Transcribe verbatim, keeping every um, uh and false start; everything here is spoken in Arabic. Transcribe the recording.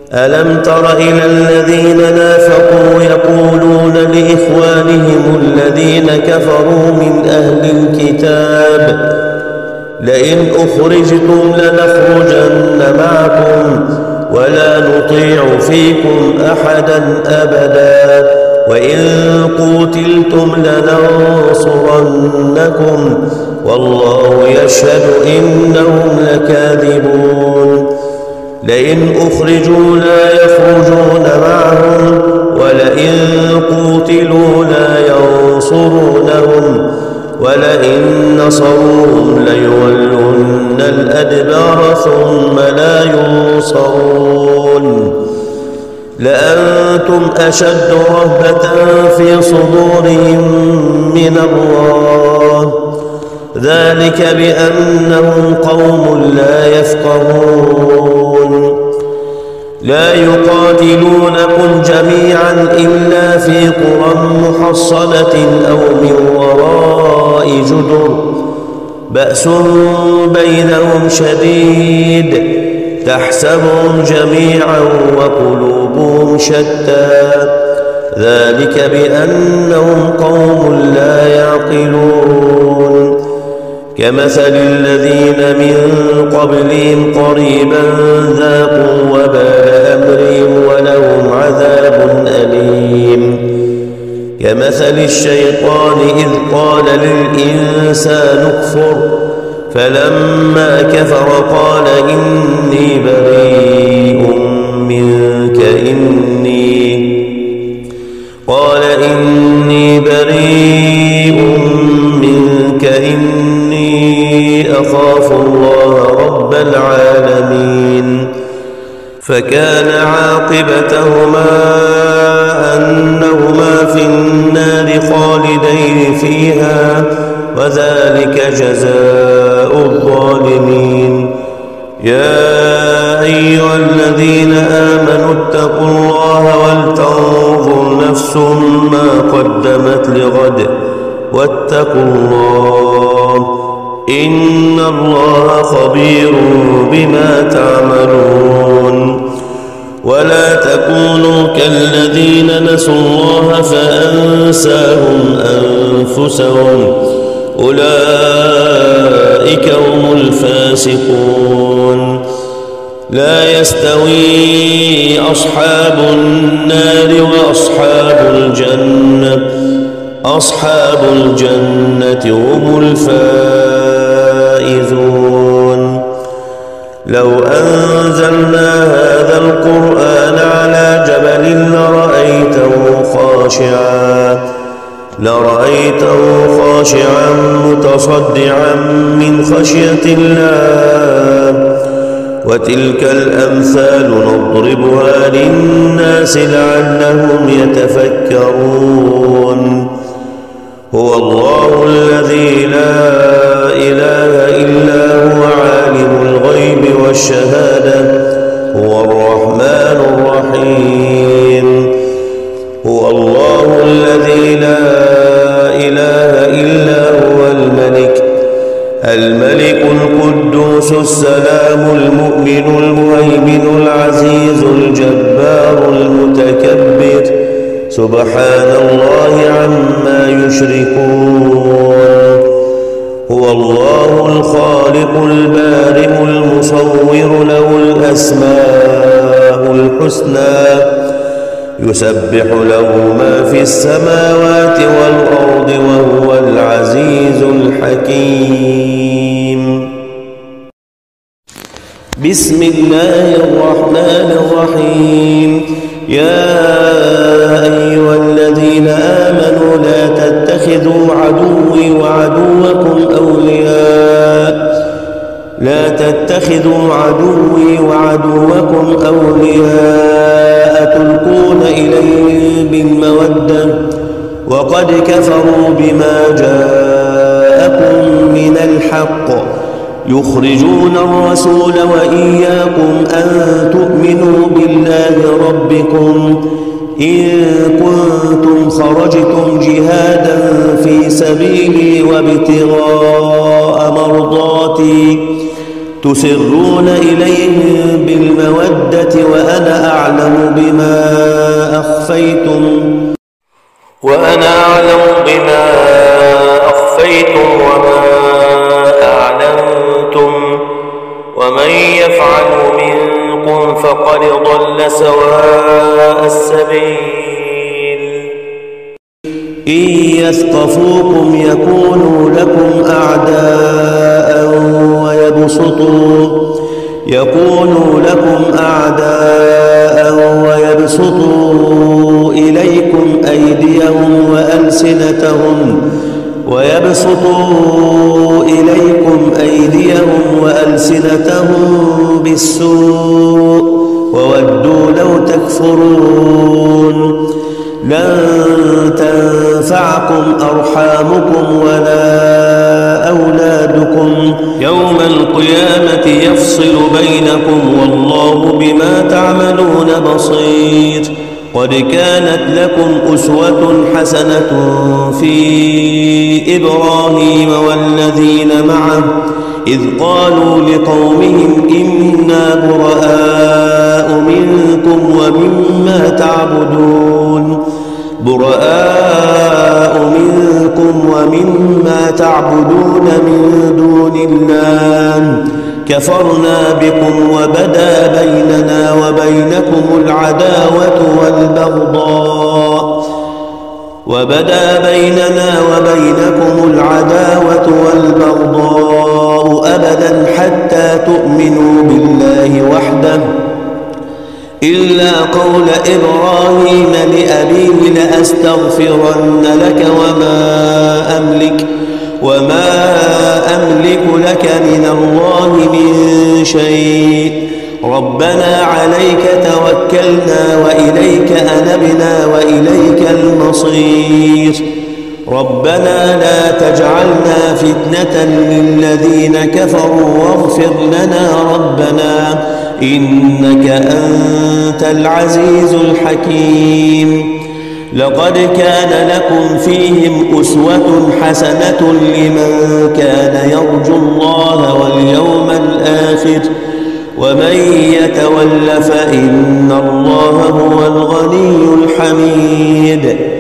ألم تر إلى الذين نافقوا يقولون لإخوانهم الذين كفروا من أهل الكتاب لئن أخرجتم لنخرجن معكم ولا نطيع فيكم أحدا أبدا وإن قوتلتم لننصرنكم والله يشهد إنهم لكاذبون لئن أخرجوا لا يخرجون معهم ولئن قوتلوا لا ينصرونهم ولئن نصروهم ليولن الأدبار ثم لا ينصرون لأنتم أشد رهبة في صدورهم من الله ذلك بأنهم قوم لا يفقهون لا يقاتلونكم جميعا إلا في قرى محصنة أو من وراء جدر بأس بينهم شديد تحسبهم جميعا وقلوبهم شتى ذلك بأنهم قوم لا يعقلون كمثل الذين من قبلهم قريبا ذاقوا وبال أمرهم ولهم عذاب أليم كمثل الشيطان إذ قال للإنسان اكفر فلما كفر قال إني بريء منك إني قال إني بريء منك إني أخاف الله رب العالمين فكان عاقبتهما أنهما في النار خالدين فيها وذلك جزاء الظالمين يا أيها الذين آمنوا اتقوا الله ولتنظر نفس ما قدمت لغد واتقوا الله إن الله خبير بما تعملون ولا تكونوا كالذين نسوا الله فأنساهم أنفسهم أولئك هم الفاسقون لا يستوي أصحاب النار وأصحاب الجنة أصحاب الجنة هم الفائزون لو أنزلنا هذا القرآن على جبل لرأيته خاشعا لرأيته خاشعا متصدعا من خشية الله وتلك الأمثال نضربها للناس لعلهم يتفكرون هو الله الذي لا إله إلا هو عالم الغيب والشهادة هو الرحمن الرحيم هو الله الذي لا إله إلا هو الملك الملك القدوس السلام المؤمن المهيمن العزيز الجبار المتكبر سبحان الله عما يشركون هو الله الخالق البارئ المصور له الأسماء الحسنى يسبح له ما في السماوات والأرض وهو العزيز الحكيم بسم الله الرحمن الرحيم يا أيها الذين آمنوا لا تتخذوا عدوي وعدوكم أولياء لا تتخذوا عدوي وعدوكم أولياء تلقون إليهم بالمودة وقد كفروا بما جاءكم من الحق يخرجون الرسول وإياكم أن تؤمنوا بالله ربكم إن كنتم خرجتم جهادا في سبيلي وابتغاء مرضاتي تسرون إليهم بالمودة وأنا أعلم بما أخفيتم وأنا أعلم بما أخفيتم وما أعلنتم ومن يفعل منكم فقد ضل سواء السبيل إن يثقفوكم يكونوا لكم أعداء ويبسطوا يكونوا لكم أعداء ويبسطوا إليكم أيديهم وألسنتهم ويبسطوا إليكم أيديهم وألسنتهم بالسوء وودوا لو تكفرون لن تنفعكم أرحامكم ولا أولادكم يوم القيامة يفصل بينكم والله بما تعملون بصير قد كانت لكم أسوة حسنة في إبراهيم والذين معه إذ قالوا لقومهم إنا براء منكم ومما تعبدون براء منكم ومما تعبدون من دون الله كفرنا بكم وبدا بيننا وبينكم العداوة والبغضاء وبدا بيننا وبينكم العداوة والبغضاء أبدا حتى تؤمنوا بالله وحده إلا قول إبراهيم لأبيه لأستغفرن لك وما أملك وما أملك لك من الله من شيء ربنا عليك توكلنا وإليك أنبنا وإليك المصير ربنا لا تجعلنا فتنة للذين كفروا واغفر لنا ربنا إنك أنت العزيز الحكيم لقد كان لكم فيهم أسوة حسنة لمن كان يرجو الله واليوم الآخر ومن يتول فإن الله هو الغني الحميد